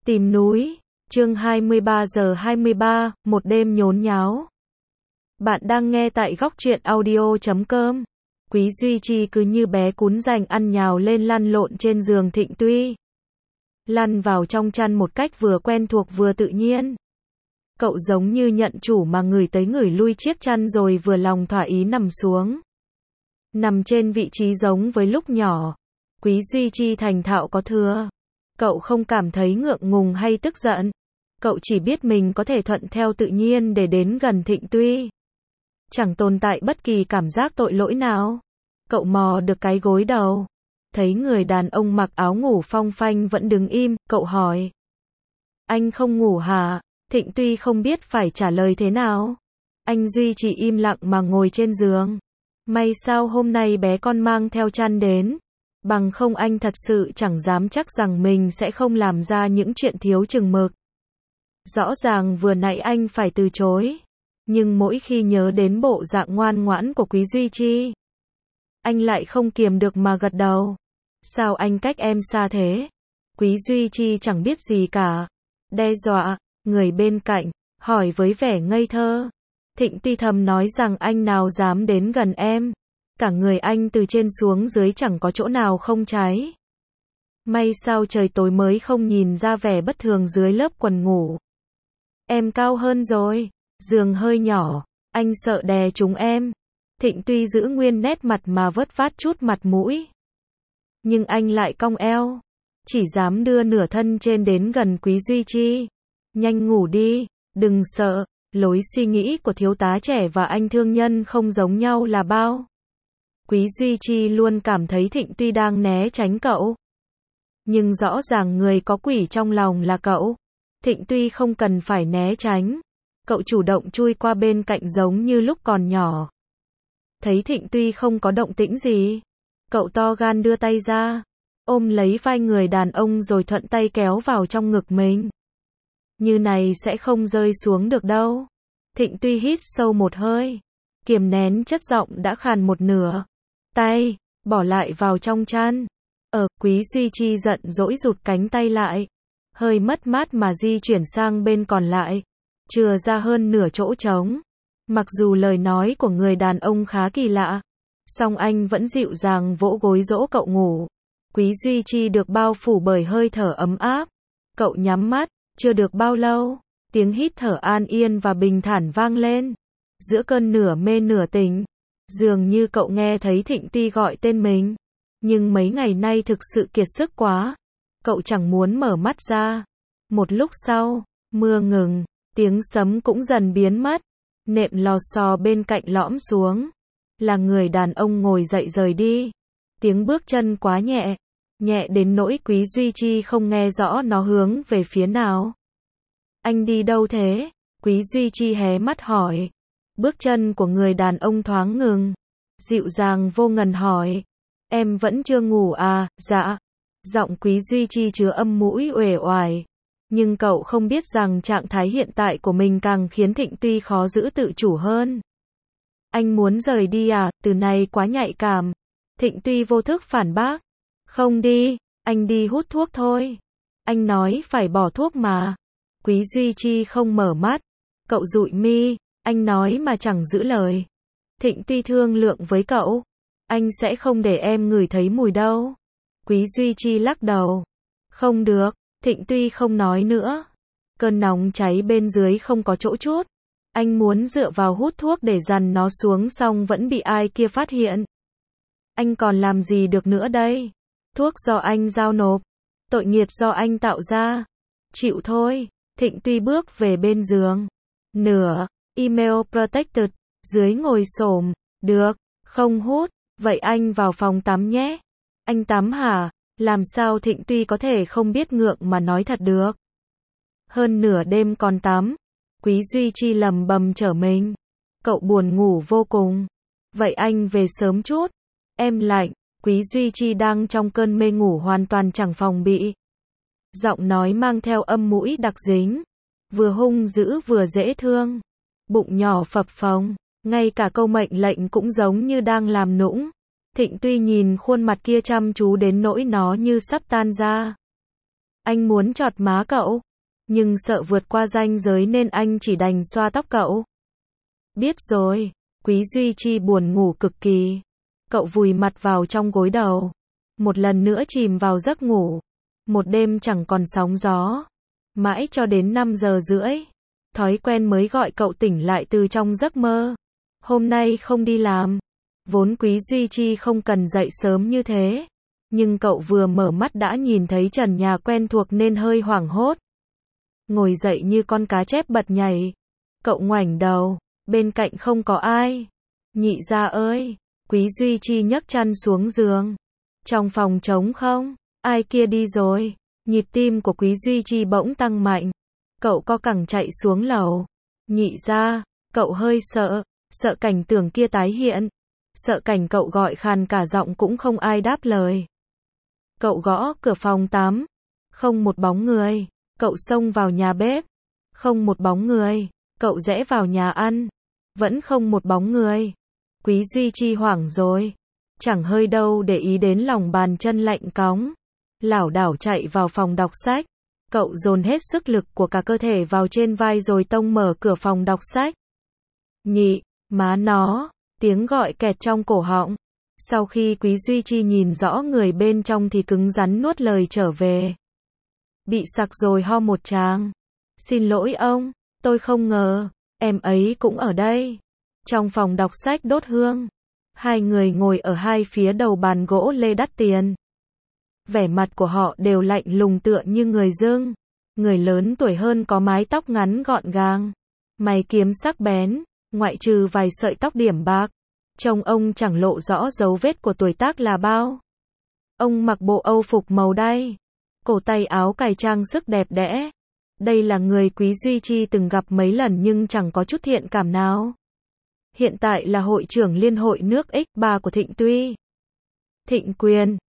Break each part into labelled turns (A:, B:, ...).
A: Tìm núi, chương 23:23, một đêm nhốn nháo. Bạn đang nghe tại góc truyện audio.com. Quý Duy Chi cứ như bé cún rành ăn nhào lên lăn lộn trên giường Thịnh Tuy. Lăn vào trong chăn một cách vừa quen thuộc vừa tự nhiên. Cậu giống như nhận chủ mà ngửi tới ngửi lui chiếc chăn rồi vừa lòng thỏa ý nằm xuống. Nằm trên vị trí giống với lúc nhỏ. Quý Duy Chi thành thạo có thừa. Cậu không cảm thấy ngượng ngùng hay tức giận. Cậu chỉ biết mình có thể thuận theo tự nhiên để đến gần Thịnh Tuy. Chẳng tồn tại bất kỳ cảm giác tội lỗi nào. Cậu mò được cái gối đầu. Thấy người đàn ông mặc áo ngủ phong phanh vẫn đứng im, cậu hỏi. Anh không ngủ hả? Thịnh Tuy không biết phải trả lời thế nào. Anh duy trì im lặng mà ngồi trên giường. May sao hôm nay bé con mang theo chăn đến. Bằng không anh thật sự chẳng dám chắc rằng mình sẽ không làm ra những chuyện thiếu chừng mực. Rõ ràng vừa nãy anh phải từ chối. Nhưng mỗi khi nhớ đến bộ dạng ngoan ngoãn của Quý Duy Chi, anh lại không kiềm được mà gật đầu. Sao anh cách em xa thế? Quý Duy Chi chẳng biết gì cả. Đe dọa, người bên cạnh, hỏi với vẻ ngây thơ. Thịnh Tuy thầm nói rằng anh nào dám đến gần em. Cả người anh từ trên xuống dưới chẳng có chỗ nào không cháy. May sao trời tối mới không nhìn ra vẻ bất thường dưới lớp quần ngủ. Em cao hơn rồi, giường hơi nhỏ, anh sợ đè trúng em. Thịnh Tuy giữ nguyên nét mặt mà vớt vát chút mặt mũi. Nhưng anh lại cong eo, chỉ dám đưa nửa thân trên đến gần Quý Duy Chi. Nhanh ngủ đi, đừng sợ, lối suy nghĩ của thiếu tá trẻ và anh thương nhân không giống nhau là bao. Quý Duy Chi luôn cảm thấy Thịnh Tuy đang né tránh cậu. Nhưng rõ ràng người có quỷ trong lòng là cậu. Thịnh Tuy không cần phải né tránh. Cậu chủ động chui qua bên cạnh giống như lúc còn nhỏ. Thấy Thịnh Tuy không có động tĩnh gì. Cậu to gan đưa tay ra. Ôm lấy vai người đàn ông rồi thuận tay kéo vào trong ngực mình. Như này sẽ không rơi xuống được đâu. Thịnh Tuy hít sâu một hơi. Kiềm nén chất giọng đã khàn một nửa. Tay, bỏ lại vào trong chăn. Quý Duy Chi giận dỗi rụt cánh tay lại. Hơi mất mát mà di chuyển sang bên còn lại. Chừa ra hơn nửa chỗ trống. Mặc dù lời nói của người đàn ông khá kỳ lạ. Song anh vẫn dịu dàng vỗ gối dỗ cậu ngủ. Quý Duy Chi được bao phủ bởi hơi thở ấm áp. Cậu nhắm mắt, chưa được bao lâu. Tiếng hít thở an yên và bình thản vang lên. Giữa cơn nửa mê nửa tỉnh. Dường như cậu nghe thấy Thịnh Tuy gọi tên mình. Nhưng mấy ngày nay thực sự kiệt sức quá. Cậu chẳng muốn mở mắt ra. Một lúc sau, mưa ngừng, tiếng sấm cũng dần biến mất. Nệm lò xò bên cạnh lõm xuống. Là người đàn ông ngồi dậy rời đi. Tiếng bước chân quá nhẹ. Nhẹ đến nỗi Quý Duy Chi không nghe rõ nó hướng về phía nào. Anh đi đâu thế? Quý Duy Chi hé mắt hỏi. Bước chân của người đàn ông thoáng ngừng. Dịu dàng vô ngần hỏi. Em vẫn chưa ngủ à? Dạ. Giọng Quý Duy Chi chứa âm mũi uể oải. Nhưng cậu không biết rằng trạng thái hiện tại của mình càng khiến Thịnh Tuy khó giữ tự chủ hơn. Anh muốn rời đi à? Từ này quá nhạy cảm. Thịnh Tuy vô thức phản bác. Không đi, anh đi hút thuốc thôi. Anh nói phải bỏ thuốc mà. Quý Duy Chi không mở mắt. Cậu dụi mi. Anh nói mà chẳng giữ lời. Thịnh Tuy thương lượng với cậu. Anh sẽ không để em ngửi thấy mùi đâu. Quý Duy Chi lắc đầu. Không được. Thịnh Tuy không nói nữa. Cơn nóng cháy bên dưới không có chỗ chút. Anh muốn dựa vào hút thuốc để dằn nó xuống xong vẫn bị ai kia phát hiện. Anh còn làm gì được nữa đây? Thuốc do anh giao nộp. Tội nghiệt do anh tạo ra. Chịu thôi. Thịnh Tuy bước về bên giường. Nửa, email protected, dưới ngồi xổm. Được, không hút. Vậy anh vào phòng tắm nhé. Anh tắm hả? Làm sao Thịnh Tuy có thể không biết ngượng mà nói thật được? Hơn nửa đêm còn tắm. Quý Duy Chi lầm bầm trở mình. Cậu buồn ngủ vô cùng. Vậy anh về sớm chút. Em lạnh. Quý Duy Chi đang trong cơn mê ngủ hoàn toàn chẳng phòng bị. Giọng nói mang theo âm mũi đặc dính. Vừa hung dữ vừa dễ thương. Bụng nhỏ phập phồng. Ngay cả câu mệnh lệnh cũng giống như đang làm nũng. Thịnh Tuy nhìn khuôn mặt kia chăm chú đến nỗi nó như sắp tan ra. Anh muốn chọt má cậu, nhưng sợ vượt qua ranh giới nên anh chỉ đành xoa tóc cậu. Biết rồi, Quý Duy Chi buồn ngủ cực kỳ. Cậu vùi mặt vào trong gối đầu, một lần nữa chìm vào giấc ngủ. Một đêm chẳng còn sóng gió, mãi cho đến 5 giờ rưỡi, thói quen mới gọi cậu tỉnh lại từ trong giấc mơ. Hôm nay không đi làm, vốn Quý Duy Chi không cần dậy sớm như thế, nhưng cậu vừa mở mắt đã nhìn thấy trần nhà quen thuộc nên hơi hoảng hốt. Ngồi dậy như con cá chép bật nhảy, cậu ngoảnh đầu, bên cạnh không có ai. Nhị gia ơi, Quý Duy Chi nhấc chăn xuống giường. Trong phòng trống không, ai kia đi rồi. Nhịp tim của Quý Duy Chi bỗng tăng mạnh. Cậu co cẳng chạy xuống lầu. Nhị gia, cậu hơi sợ, sợ cảnh tượng kia tái hiện. Sợ cảnh cậu gọi khàn cả giọng cũng không ai đáp lời. Cậu gõ cửa phòng tắm. Không một bóng người. Cậu xông vào nhà bếp. Không một bóng người. Cậu rẽ vào nhà ăn. Vẫn không một bóng người. Quý Duy Chi hoảng rồi. Chẳng hơi đâu để ý đến lòng bàn chân lạnh cóng. Lảo đảo chạy vào phòng đọc sách. Cậu dồn hết sức lực của cả cơ thể vào trên vai rồi tông mở cửa phòng đọc sách. Nhị, má nó, tiếng gọi kẹt trong cổ họng. Sau khi Quý Duy Chi nhìn rõ người bên trong thì cứng rắn nuốt lời trở về. Bị sặc rồi ho một tràng. Xin lỗi ông, tôi không ngờ, em ấy cũng ở đây. Trong phòng đọc sách đốt hương. Hai người ngồi ở hai phía đầu bàn gỗ lê đắt tiền. Vẻ mặt của họ đều lạnh lùng tựa như người dưng. Người lớn tuổi hơn có mái tóc ngắn gọn gàng, mày kiếm sắc bén, ngoại trừ vài sợi tóc điểm bạc. Trông ông chẳng lộ rõ dấu vết của tuổi tác là bao. Ông mặc bộ âu phục màu đay, cổ tay áo cài trang sức đẹp đẽ. Đây là người Quý Duy Chi từng gặp mấy lần nhưng chẳng có chút thiện cảm nào. Hiện tại là hội trưởng liên hội nước X3 của Thịnh Tuy. Thịnh Quyền,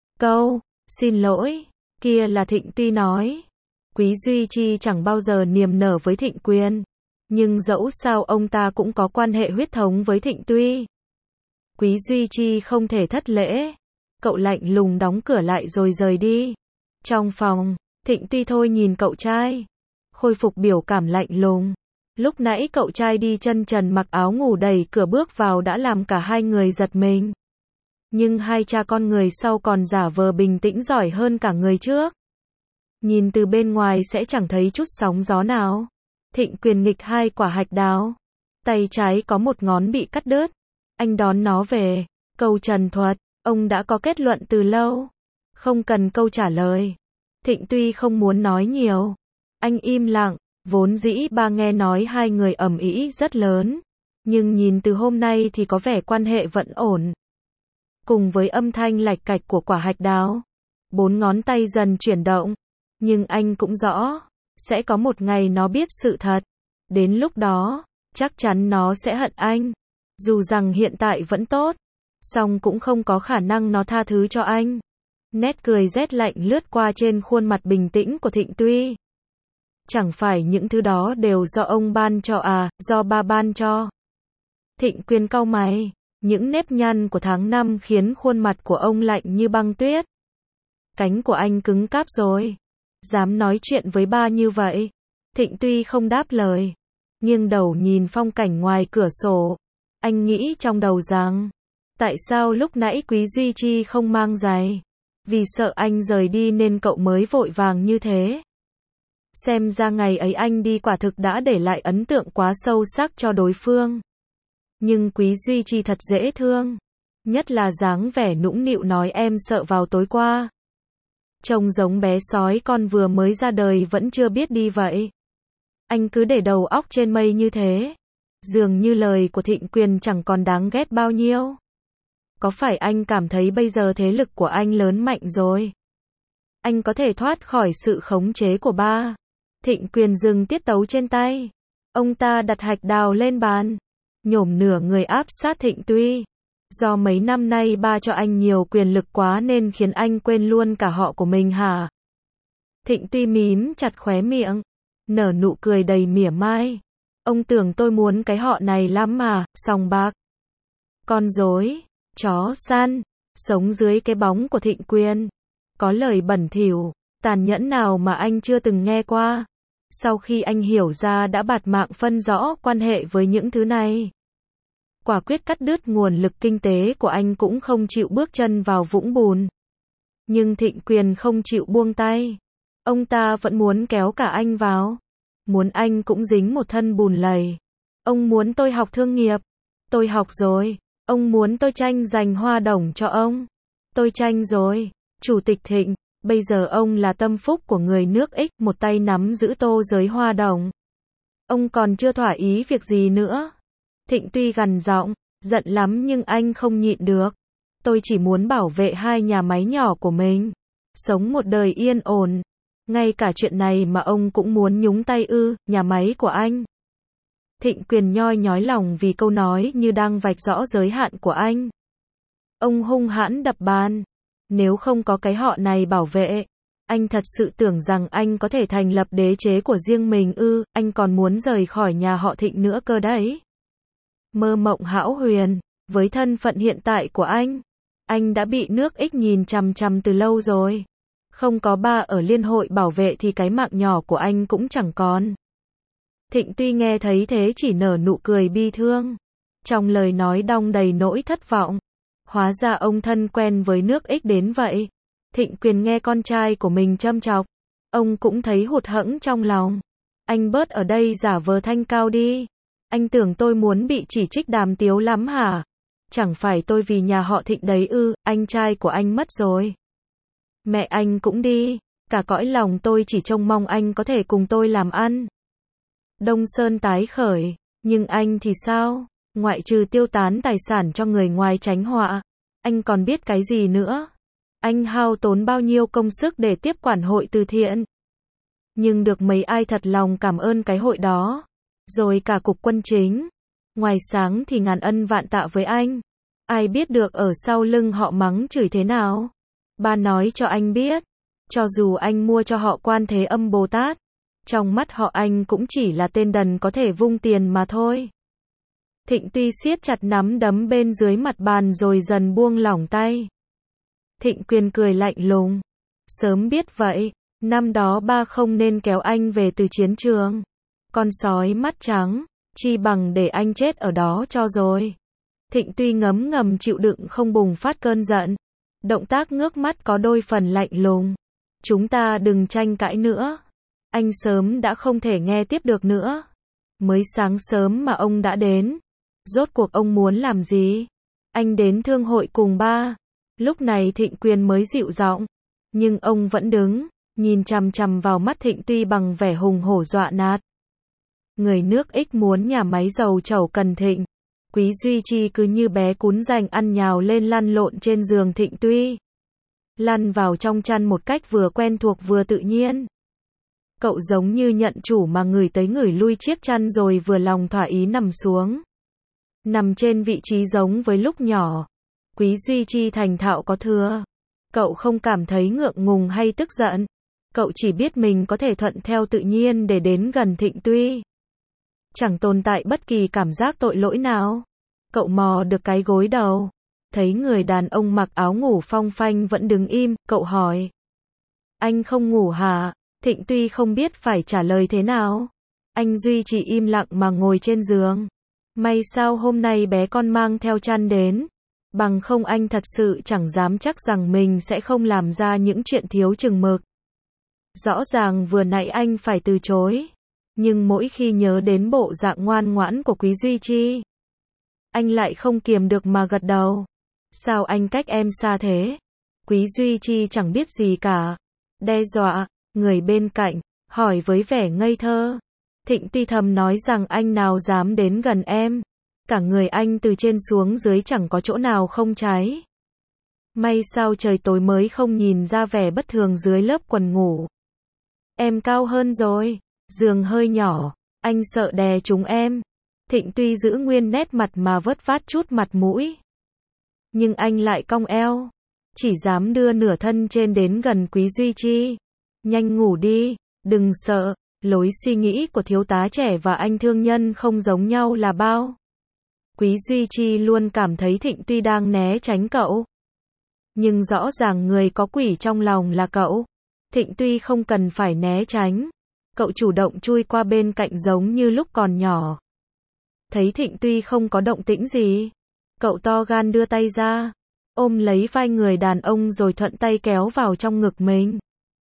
A: xin lỗi, kia là Thịnh Tuy nói. Quý Duy Chi chẳng bao giờ niềm nở với Thịnh Quyền, nhưng dẫu sao ông ta cũng có quan hệ huyết thống với Thịnh Tuy. Quý Duy Chi không thể thất lễ. Cậu lạnh lùng đóng cửa lại rồi rời đi. Trong phòng, Thịnh Tuy thôi nhìn cậu trai, khôi phục biểu cảm lạnh lùng. Lúc nãy cậu trai đi chân trần mặc áo ngủ đẩy cửa bước vào đã làm cả hai người giật mình. Nhưng hai cha con người sau còn giả vờ bình tĩnh giỏi hơn cả người trước. Nhìn từ bên ngoài sẽ chẳng thấy chút sóng gió nào. Thịnh Quyền nghịch hai quả hạch đào. Tay trái có một ngón bị cắt đứt. Anh đón nó về. Câu trần thuật, ông đã có kết luận từ lâu. Không cần câu trả lời. Thịnh Tuy không muốn nói nhiều. Anh im lặng. Vốn dĩ ba nghe nói hai người ầm ĩ rất lớn. Nhưng nhìn từ hôm nay thì có vẻ quan hệ vẫn ổn. Cùng với âm thanh lạch cạch của quả hạch đào, 4 ngón tay dần chuyển động. Nhưng anh cũng rõ, sẽ có một ngày nó biết sự thật. Đến lúc đó, chắc chắn nó sẽ hận anh. Dù rằng hiện tại vẫn tốt, song cũng không có khả năng nó tha thứ cho anh. Nét cười rét lạnh lướt qua trên khuôn mặt bình tĩnh của Thịnh Tuy. Chẳng phải những thứ đó đều do ông ban cho à, do ba ban cho. Thịnh Quyền cau mày, những nếp nhăn của tháng năm khiến khuôn mặt của ông lạnh như băng tuyết. Cánh của anh cứng cáp rồi. Dám nói chuyện với ba như vậy. Thịnh Tuy không đáp lời, nghiêng đầu nhìn phong cảnh ngoài cửa sổ. Anh nghĩ trong đầu rằng, tại sao lúc nãy Quý Duy Chi không mang giày? Vì sợ anh rời đi nên cậu mới vội vàng như thế. Xem ra ngày ấy anh đi quả thực đã để lại ấn tượng quá sâu sắc cho đối phương. Nhưng Quý Duy Chi thật dễ thương. Nhất là dáng vẻ nũng nịu nói em sợ vào tối qua. Trông giống bé sói con vừa mới ra đời vẫn chưa biết đi vậy. Anh cứ để đầu óc trên mây như thế. Dường như lời của Thịnh Quyền chẳng còn đáng ghét bao nhiêu. Có phải anh cảm thấy bây giờ thế lực của anh lớn mạnh rồi? Anh có thể thoát khỏi sự khống chế của ba. Thịnh Quyền dừng tiết tấu trên tay. Ông ta đặt hạch đào lên bàn, nhổm nửa người áp sát Thịnh Tuy. Do mấy năm nay ba cho anh nhiều quyền lực quá nên khiến anh quên luôn cả họ của mình hả? Thịnh Tuy mím chặt khóe miệng, nở nụ cười đầy mỉa mai. Ông tưởng tôi muốn cái họ này lắm mà, sòng bạc, con rối, chó săn, sống dưới cái bóng của Thịnh Quyền. Có lời bẩn thỉu, Tàn nhẫn nào mà anh chưa từng nghe qua. Sau khi anh hiểu ra đã bạt mạng phân rõ quan hệ với những thứ này, quả quyết cắt đứt nguồn lực kinh tế của anh cũng không chịu bước chân vào vũng bùn. Nhưng Thịnh Quyền không chịu buông tay. Ông ta vẫn muốn kéo cả anh vào. Muốn anh cũng dính một thân bùn lầy. Ông muốn tôi học thương nghiệp. Tôi học rồi. Ông muốn tôi tranh giành hoa đồng cho ông. Tôi tranh rồi. Chủ tịch Thịnh, bây giờ ông là tâm phúc của người nước X, một tay nắm giữ tô giới hoa đồng. Ông còn chưa thỏa ý việc gì nữa. Thịnh tuy gằn giọng, giận lắm nhưng anh không nhịn được. Tôi chỉ muốn bảo vệ hai nhà máy nhỏ của mình. Sống một đời yên ổn. Ngay cả chuyện này mà ông cũng muốn nhúng tay ư, nhà máy của anh. Thịnh Quyền nhoi nhói lòng vì câu nói như đang vạch rõ giới hạn của anh. Ông hung hãn đập bàn. Nếu không có cái họ này bảo vệ, anh thật sự tưởng rằng anh có thể thành lập đế chế của riêng mình ư, anh còn muốn rời khỏi nhà họ Thịnh nữa cơ đấy. Mơ mộng hão huyền, với thân phận hiện tại của anh đã bị nước X nhìn chằm chằm từ lâu rồi. Không có ba ở liên hội bảo vệ thì cái mạng nhỏ của anh cũng chẳng còn. Thịnh tuy nghe thấy thế chỉ nở nụ cười bi thương. Trong lời nói đong đầy nỗi thất vọng. Hóa ra ông thân quen với nước X đến vậy. Thịnh Quyền nghe con trai của mình châm chọc. Ông cũng thấy hụt hẫng trong lòng. Anh bớt ở đây giả vờ thanh cao đi. Anh tưởng tôi muốn bị chỉ trích đàm tiếu lắm hả? Chẳng phải tôi vì nhà họ Thịnh đấy ư, anh trai của anh mất rồi. Mẹ anh cũng đi. Cả cõi lòng tôi chỉ trông mong anh có thể cùng tôi làm ăn. Đông Sơn tái khởi. Nhưng anh thì sao? Ngoại trừ tiêu tán tài sản cho người ngoài tránh họa, anh còn biết cái gì nữa? Anh hao tốn bao nhiêu công sức để tiếp quản hội từ thiện. Nhưng được mấy ai thật lòng cảm ơn cái hội đó. Rồi cả cục quân chính. Ngoài sáng thì ngàn ân vạn tạ với anh. Ai biết được ở sau lưng họ mắng chửi thế nào? Ba nói cho anh biết. Cho dù anh mua cho họ Quan Thế Âm Bồ Tát, trong mắt họ anh cũng chỉ là tên đần có thể vung tiền mà thôi. Thịnh tuy siết chặt nắm đấm bên dưới mặt bàn rồi dần buông lỏng tay. Thịnh Quyền cười lạnh lùng. Sớm biết vậy, năm đó ba không nên kéo anh về từ chiến trường. Con sói mắt trắng, chi bằng để anh chết ở đó cho rồi. Thịnh tuy ngấm ngầm chịu đựng không bùng phát cơn giận. Động tác ngước mắt có đôi phần lạnh lùng. Chúng ta đừng tranh cãi nữa. Anh sớm đã không thể nghe tiếp được nữa. Mới sáng sớm mà ông đã đến. Rốt cuộc ông muốn làm gì? Anh đến thương hội cùng ba. Lúc này Thịnh Quyền mới dịu giọng. Nhưng ông vẫn đứng, nhìn chằm chằm vào mắt Thịnh tuy bằng vẻ hùng hổ dọa nạt. Người nước X muốn nhà máy dầu chẩu cần Thịnh. Quý Duy Chi cứ như bé cún rành ăn nhào lên lăn lộn trên giường Thịnh tuy. Lăn vào trong chăn một cách vừa quen thuộc vừa tự nhiên. Cậu giống như nhận chủ mà ngửi tới ngửi lui chiếc chăn rồi vừa lòng thỏa ý nằm xuống. Nằm trên vị trí giống với lúc nhỏ. Quý Duy Chi thành thạo có thừa. Cậu không cảm thấy ngượng ngùng hay tức giận. Cậu chỉ biết mình có thể thuận theo tự nhiên để đến gần Thịnh tuy. Chẳng tồn tại bất kỳ cảm giác tội lỗi nào. Cậu mò được cái gối đầu. Thấy người đàn ông mặc áo ngủ phong phanh vẫn đứng im, cậu hỏi. Anh không ngủ hả? Thịnh tuy không biết phải trả lời thế nào. Anh duy trì im lặng mà ngồi trên giường. May sao hôm nay bé con mang theo chăn đến. Bằng không anh thật sự chẳng dám chắc rằng mình sẽ không làm ra những chuyện thiếu chừng mực. Rõ ràng vừa nãy anh phải từ chối. Nhưng mỗi khi nhớ đến bộ dạng ngoan ngoãn của Quý Duy Chi, anh lại không kiềm được mà gật đầu. Sao anh cách em xa thế? Quý Duy Chi chẳng biết gì cả. Đe dọa, người bên cạnh, hỏi với vẻ ngây thơ. Thịnh tuy thầm nói rằng anh nào dám đến gần em. Cả người anh từ trên xuống dưới chẳng có chỗ nào không cháy. May sao trời tối mới không nhìn ra vẻ bất thường dưới lớp quần ngủ. Em cao hơn rồi, giường hơi nhỏ, anh sợ đè trúng em. Thịnh tuy giữ nguyên nét mặt mà vớt vát chút mặt mũi. Nhưng anh lại cong eo, chỉ dám đưa nửa thân trên đến gần Quý Duy Chi. Nhanh ngủ đi, đừng sợ, lối suy nghĩ của thiếu tá trẻ và anh thương nhân không giống nhau là bao. Quý Duy Chi luôn cảm thấy Thịnh tuy đang né tránh cậu. Nhưng rõ ràng người có quỷ trong lòng là cậu. Thịnh Tuy không cần phải né tránh. Cậu chủ động chui qua bên cạnh giống như lúc còn nhỏ. Thấy Thịnh Tuy không có động tĩnh gì, cậu to gan đưa tay ra, ôm lấy vai người đàn ông rồi thuận tay kéo vào trong ngực mình.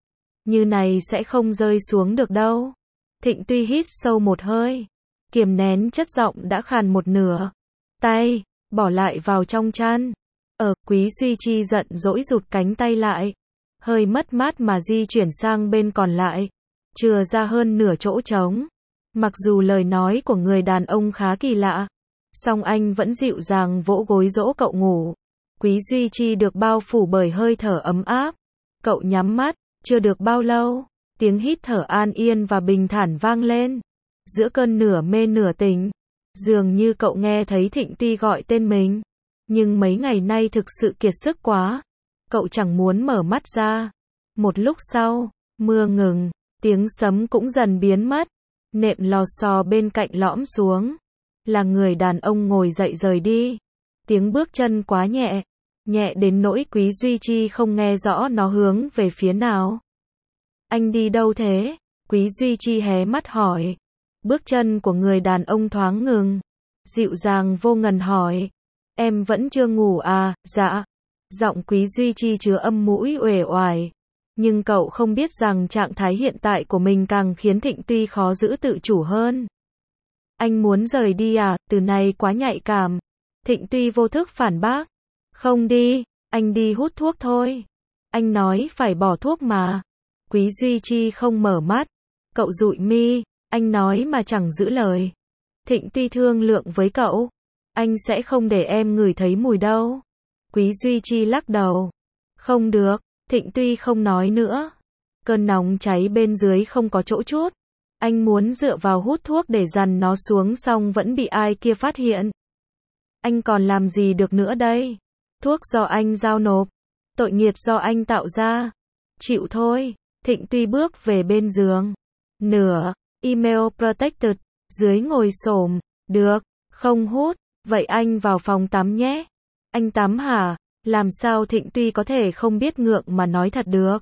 A: Như này sẽ không rơi xuống được đâu. Thịnh Tuy hít sâu một hơi, kiềm nén chất giọng đã khàn một nửa. Tay, bỏ lại vào trong chăn. Quý Duy Chi giận dỗi rụt cánh tay lại. Hơi mất mát mà di chuyển sang bên còn lại. Chừa ra hơn nửa chỗ trống. Mặc dù lời nói của người đàn ông khá kỳ lạ, song anh vẫn dịu dàng vỗ gối dỗ cậu ngủ. Quý Duy Chi được bao phủ bởi hơi thở ấm áp. Cậu nhắm mắt, chưa được bao lâu, tiếng hít thở an yên và bình thản vang lên. Giữa cơn nửa mê nửa tỉnh, dường như cậu nghe thấy Thịnh Tuy gọi tên mình. Nhưng mấy ngày nay thực sự kiệt sức quá. Cậu chẳng muốn mở mắt ra. Một lúc sau, mưa ngừng, tiếng sấm cũng dần biến mất. Nệm lò xo bên cạnh lõm xuống. Là người đàn ông ngồi dậy rời đi. Tiếng bước chân quá nhẹ. Nhẹ đến nỗi Quý Duy Chi không nghe rõ nó hướng về phía nào. Anh đi đâu thế? Quý Duy Chi hé mắt hỏi. Bước chân của người đàn ông thoáng ngừng. Dịu dàng vô ngần hỏi. Em vẫn chưa ngủ à? Dạ. Giọng Quý Duy Chi chứa âm mũi uể oải. Nhưng cậu không biết rằng trạng thái hiện tại của mình càng khiến Thịnh Tuy khó giữ tự chủ hơn. Anh muốn rời đi à? Từ này quá nhạy cảm. Thịnh Tuy vô thức phản bác. Không đi, anh đi hút thuốc thôi. Anh nói phải bỏ thuốc mà. Quý Duy Chi không mở mắt. Cậu dụi mi, anh nói mà chẳng giữ lời. Thịnh Tuy thương lượng với cậu. Anh sẽ không để em ngửi thấy mùi đâu. Quý Duy Chi lắc đầu. Không được, Thịnh Tuy không nói nữa. Cơn nóng cháy bên dưới không có chỗ trút. Anh muốn dựa vào hút thuốc để dằn nó xuống xong vẫn bị ai kia phát hiện. Anh còn làm gì được nữa đây? Thuốc do anh giao nộp. Tội nghiệt do anh tạo ra. Chịu thôi. Thịnh Tuy bước về bên giường. Nửa, email protected. Dưới ngồi xổm. Được, không hút. Vậy anh vào phòng tắm nhé. Anh tắm hả? Làm sao Thịnh Tuy có thể không biết ngượng mà nói thật được?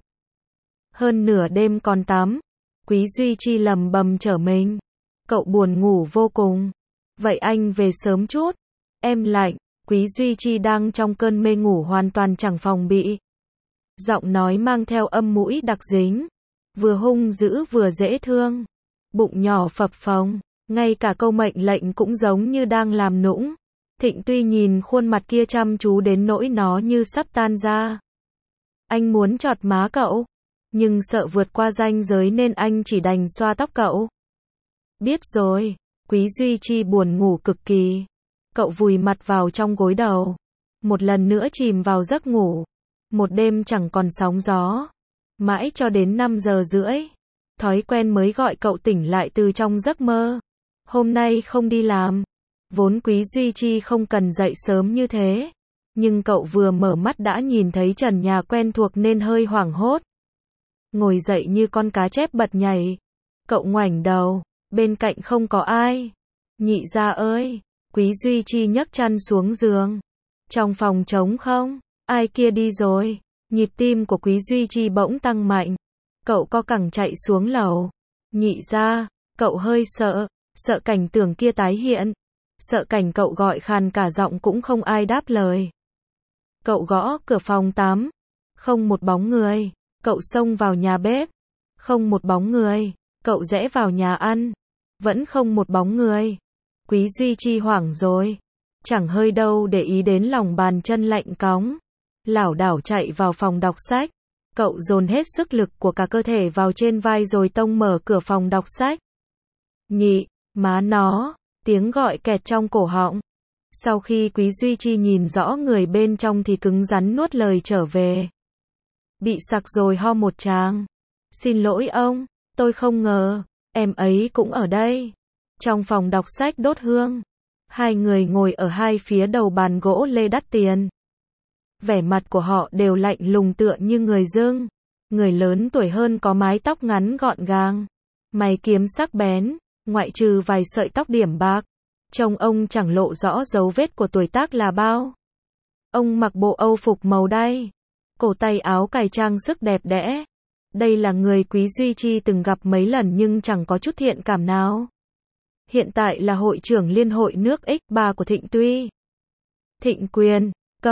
A: Hơn nửa đêm còn tắm. Quý Duy Chi lầm bầm trở mình. Cậu buồn ngủ vô cùng. Vậy anh về sớm chút. Em lạnh. Quý Duy Chi đang trong cơn mê ngủ hoàn toàn chẳng phòng bị. Giọng nói mang theo âm mũi đặc dính. Vừa hung dữ vừa dễ thương. Bụng nhỏ phập phồng. Ngay cả câu mệnh lệnh cũng giống như đang làm nũng. Thịnh Tuy nhìn khuôn mặt kia chăm chú đến nỗi nó như sắp tan ra. Anh muốn chọt má cậu. Nhưng sợ vượt qua ranh giới nên anh chỉ đành xoa tóc cậu. Biết rồi. Quý Duy Chi buồn ngủ cực kỳ. Cậu vùi mặt vào trong gối đầu. Một lần nữa chìm vào giấc ngủ. Một đêm chẳng còn sóng gió. Mãi cho đến 5:30. Thói quen mới gọi cậu tỉnh lại từ trong giấc mơ. Hôm nay không đi làm. Vốn Quý Duy Chi không cần dậy sớm như thế. Nhưng cậu vừa mở mắt đã nhìn thấy trần nhà quen thuộc nên hơi hoảng hốt. Ngồi dậy như con cá chép bật nhảy. Cậu ngoảnh đầu. Bên cạnh không có ai. Nhị gia ơi. Quý Duy Chi nhấc chăn xuống giường. Trong phòng trống không? Ai kia đi rồi? Nhịp tim của Quý Duy Chi bỗng tăng mạnh. Cậu co cẳng chạy xuống lầu. Nhị gia. Cậu hơi sợ. Sợ cảnh tượng kia tái hiện. Sợ cảnh cậu gọi khàn cả giọng cũng không ai đáp lời. Cậu gõ cửa phòng tắm. Không một bóng người. Cậu xông vào nhà bếp. Không một bóng người. Cậu rẽ vào nhà ăn. Vẫn không một bóng người. Quý Duy Chi hoảng rồi. Chẳng hơi đâu để ý đến lòng bàn chân lạnh cóng. Lảo đảo chạy vào phòng đọc sách. Cậu dồn hết sức lực của cả cơ thể vào trên vai rồi tông mở cửa phòng đọc sách. Nhị, má nó. Tiếng gọi kẹt trong cổ họng. Sau khi Quý Duy Chi nhìn rõ người bên trong thì cứng rắn nuốt lời trở về. Bị sặc rồi ho một tràng. Xin lỗi ông, tôi không ngờ, em ấy cũng ở đây. Trong phòng đọc sách đốt hương. Hai người ngồi ở hai phía đầu bàn gỗ lê đắt tiền. Vẻ mặt của họ đều lạnh lùng tựa như người dưng. Người lớn tuổi hơn có mái tóc ngắn gọn gàng. Mày kiếm sắc bén. Ngoại trừ vài sợi tóc điểm bạc, trông ông chẳng lộ rõ dấu vết của tuổi tác là bao. Ông mặc bộ âu phục màu đay, cổ tay áo cài trang sức đẹp đẽ, Đây là người Quý Duy Chi từng gặp mấy lần nhưng chẳng có chút thiện cảm nào. Hiện tại là hội trưởng Liên hội nước X3 của Thịnh Tuy. Thịnh Quyền,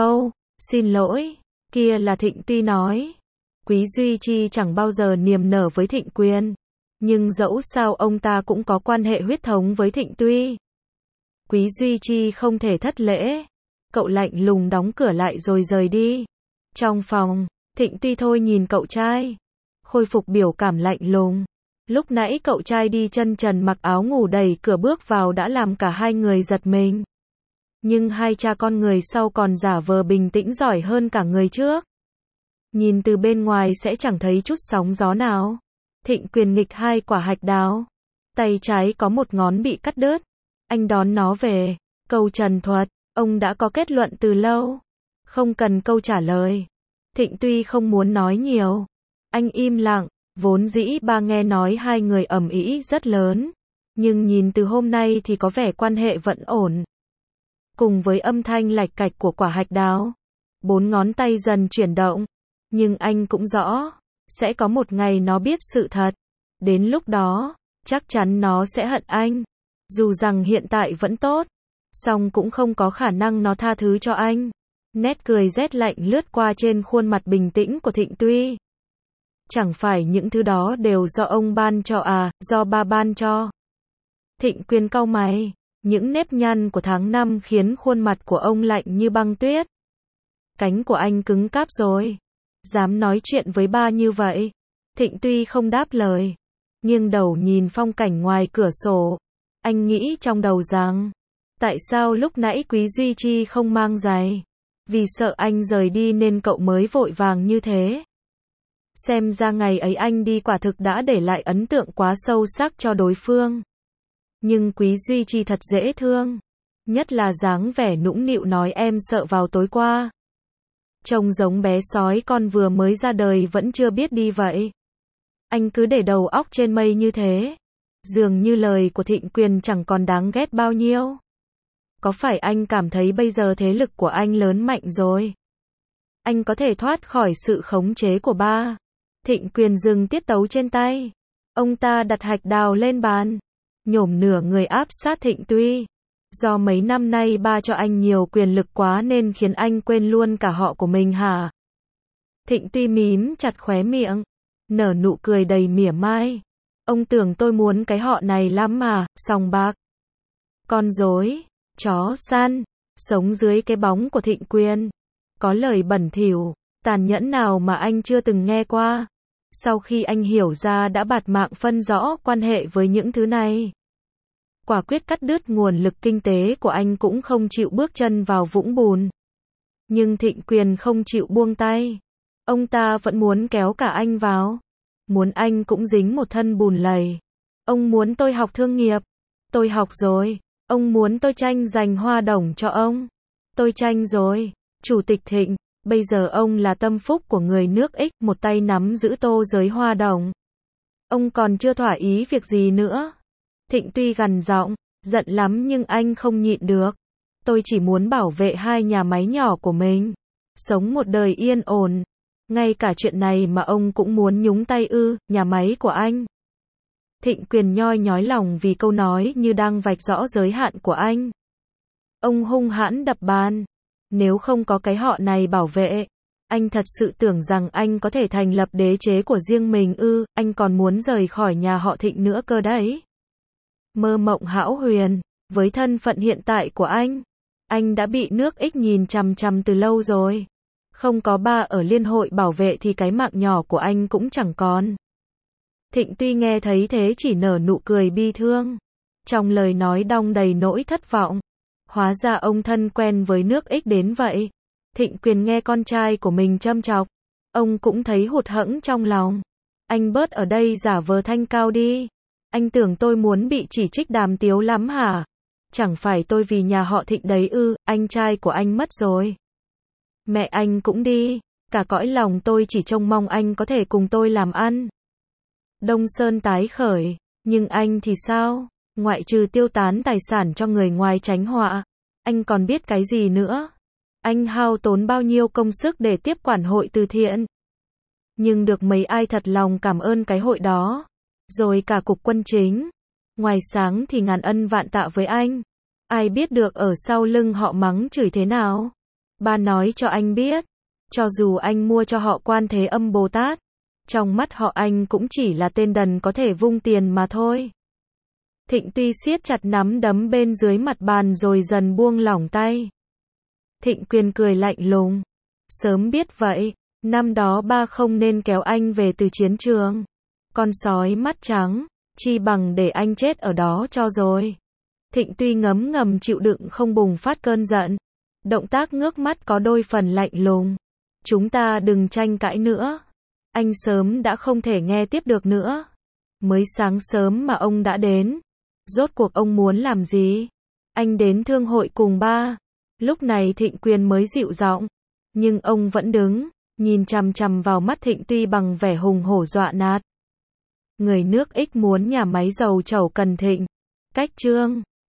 A: xin lỗi, kia là Thịnh Tuy nói. Quý Duy Chi chẳng bao giờ niềm nở với Thịnh Quyền. Nhưng dẫu sao ông ta cũng có quan hệ huyết thống với Thịnh Tuy. Quý Duy Chi không thể thất lễ. Cậu lạnh lùng đóng cửa lại rồi rời đi. Trong phòng, Thịnh Tuy thôi nhìn cậu trai. Khôi phục biểu cảm lạnh lùng. Lúc nãy cậu trai đi chân trần mặc áo ngủ đẩy cửa bước vào đã làm cả hai người giật mình. Nhưng hai cha con người sau còn giả vờ bình tĩnh giỏi hơn cả người trước. Nhìn từ bên ngoài sẽ chẳng thấy chút sóng gió nào. Thịnh Quyền nghịch 2 quả hạch đào. Tay trái có một ngón bị cắt đứt. Anh đón nó về. Câu trần thuật, ông đã có kết luận từ lâu. Không cần câu trả lời. Thịnh Tuy không muốn nói nhiều. Anh im lặng. Vốn dĩ ba nghe nói hai người ầm ĩ rất lớn. Nhưng nhìn từ hôm nay thì có vẻ quan hệ vẫn ổn. Cùng với âm thanh lạch cạch của quả hạch đào, 4 ngón tay dần chuyển động. Nhưng anh cũng rõ, sẽ có một ngày nó biết sự thật. Đến lúc đó, chắc chắn nó sẽ hận anh. Dù rằng hiện tại vẫn tốt, song cũng không có khả năng nó tha thứ cho anh. Nét cười rét lạnh lướt qua trên khuôn mặt bình tĩnh của Thịnh Tuy. Chẳng phải những thứ đó đều do ông ban cho à, do ba ban cho. Thịnh Quyền cau mày, những nếp nhăn của tháng năm khiến khuôn mặt của ông lạnh như băng tuyết. Cánh của anh cứng cáp rồi. Dám nói chuyện với ba như vậy. Thịnh Tuy không đáp lời. Nghiêng đầu nhìn phong cảnh ngoài cửa sổ. Anh nghĩ trong đầu rằng, tại sao lúc nãy Quý Duy Chi không mang giày? Vì sợ anh rời đi nên cậu mới vội vàng như thế. Xem ra ngày ấy anh đi quả thực đã để lại ấn tượng quá sâu sắc cho đối phương. Nhưng Quý Duy Chi thật dễ thương. Nhất là dáng vẻ nũng nịu nói em sợ vào tối qua. Trông giống bé sói con vừa mới ra đời vẫn chưa biết đi vậy. Anh cứ để đầu óc trên mây như thế. Dường như lời của Thịnh Quyền chẳng còn đáng ghét bao nhiêu. Có phải anh cảm thấy bây giờ thế lực của anh lớn mạnh rồi? Anh có thể thoát khỏi sự khống chế của ba. Thịnh Quyền dừng tiết tấu trên tay. Ông ta đặt hạch đào lên bàn. Nhổm nửa người áp sát Thịnh Tuy. Do mấy năm nay ba cho anh nhiều quyền lực quá nên khiến anh quên luôn cả họ của mình hả? Thịnh Tuy mím chặt khóe miệng. Nở nụ cười đầy mỉa mai. Ông tưởng tôi muốn cái họ này lắm mà, sòng bạc. Con rối, chó săn, sống dưới cái bóng của Thịnh Quyền. Có lời bẩn thỉu, tàn nhẫn nào mà anh chưa từng nghe qua. Sau khi anh hiểu ra đã bạt mạng phân rõ quan hệ với những thứ này. Quả quyết cắt đứt nguồn lực kinh tế của anh cũng không chịu bước chân vào vũng bùn. Nhưng Thịnh Quyền không chịu buông tay. Ông ta vẫn muốn kéo cả anh vào. Muốn anh cũng dính một thân bùn lầy. Ông muốn tôi học thương nghiệp. Tôi học rồi. Ông muốn tôi tranh giành hoa đồng cho ông. Tôi tranh rồi. Chủ tịch Thịnh, bây giờ ông là tâm phúc của người nước X, một tay nắm giữ tô giới hoa đồng. Ông còn chưa thỏa ý việc gì nữa. Thịnh Tuy gằn giọng, giận lắm nhưng anh không nhịn được. Tôi chỉ muốn bảo vệ hai nhà máy nhỏ của mình. Sống một đời yên ổn. Ngay cả chuyện này mà ông cũng muốn nhúng tay ư, nhà máy của anh. Thịnh Quyền nhoi nhói lòng vì câu nói như đang vạch rõ giới hạn của anh. Ông hung hãn đập bàn. Nếu không có cái họ này bảo vệ, anh thật sự tưởng rằng anh có thể thành lập đế chế của riêng mình ư, anh còn muốn rời khỏi nhà họ Thịnh nữa cơ đấy. Mơ mộng hão huyền, với thân phận hiện tại của anh đã bị nước X nhìn chằm chằm từ lâu rồi. Không có ba ở liên hội bảo vệ thì cái mạng nhỏ của anh cũng chẳng còn. Thịnh Tuy nghe thấy thế chỉ nở nụ cười bi thương. Trong lời nói đong đầy nỗi thất vọng. Hóa ra ông thân quen với nước X đến vậy. Thịnh Quyền nghe con trai của mình châm chọc. Ông cũng thấy hụt hẫng trong lòng. Anh bớt ở đây giả vờ thanh cao đi. Anh tưởng tôi muốn bị chỉ trích đàm tiếu lắm hả? Chẳng phải tôi vì nhà họ Thịnh đấy ư, anh trai của anh mất rồi. Mẹ anh cũng đi. Cả cõi lòng tôi chỉ trông mong anh có thể cùng tôi làm ăn. Đông Sơn tái khởi. Nhưng anh thì sao? Ngoại trừ tiêu tán tài sản cho người ngoài tránh họa, anh còn biết cái gì nữa? Anh hao tốn bao nhiêu công sức để tiếp quản hội từ thiện? nhưng được mấy ai thật lòng cảm ơn cái hội đó. Rồi cả cục quân chính. Ngoài sáng thì ngàn ân vạn tạ với anh. Ai biết được ở sau lưng họ mắng chửi thế nào. Ba nói cho anh biết. Cho dù anh mua cho họ Quan Thế Âm Bồ Tát, trong mắt họ anh cũng chỉ là tên đần có thể vung tiền mà thôi. Thịnh Tuy siết chặt nắm đấm bên dưới mặt bàn rồi dần buông lỏng tay. Thịnh Quyền cười lạnh lùng. Sớm biết vậy, năm đó ba không nên kéo anh về từ chiến trường. Con sói mắt trắng, chi bằng để anh chết ở đó cho rồi. Thịnh Tuy ngấm ngầm chịu đựng không bùng phát cơn giận. Động tác ngước mắt có đôi phần lạnh lùng. Chúng ta đừng tranh cãi nữa. Anh sớm đã không thể nghe tiếp được nữa. Mới sáng sớm mà ông đã đến. Rốt cuộc ông muốn làm gì? Anh đến thương hội cùng ba. Lúc này Thịnh Quyền mới dịu giọng. Nhưng ông vẫn đứng, nhìn chằm chằm vào mắt Thịnh Tuy bằng vẻ hùng hổ dọa nạt. Người nước Ích muốn nhà máy dầu Chẩu Cần Thịnh. Cách chương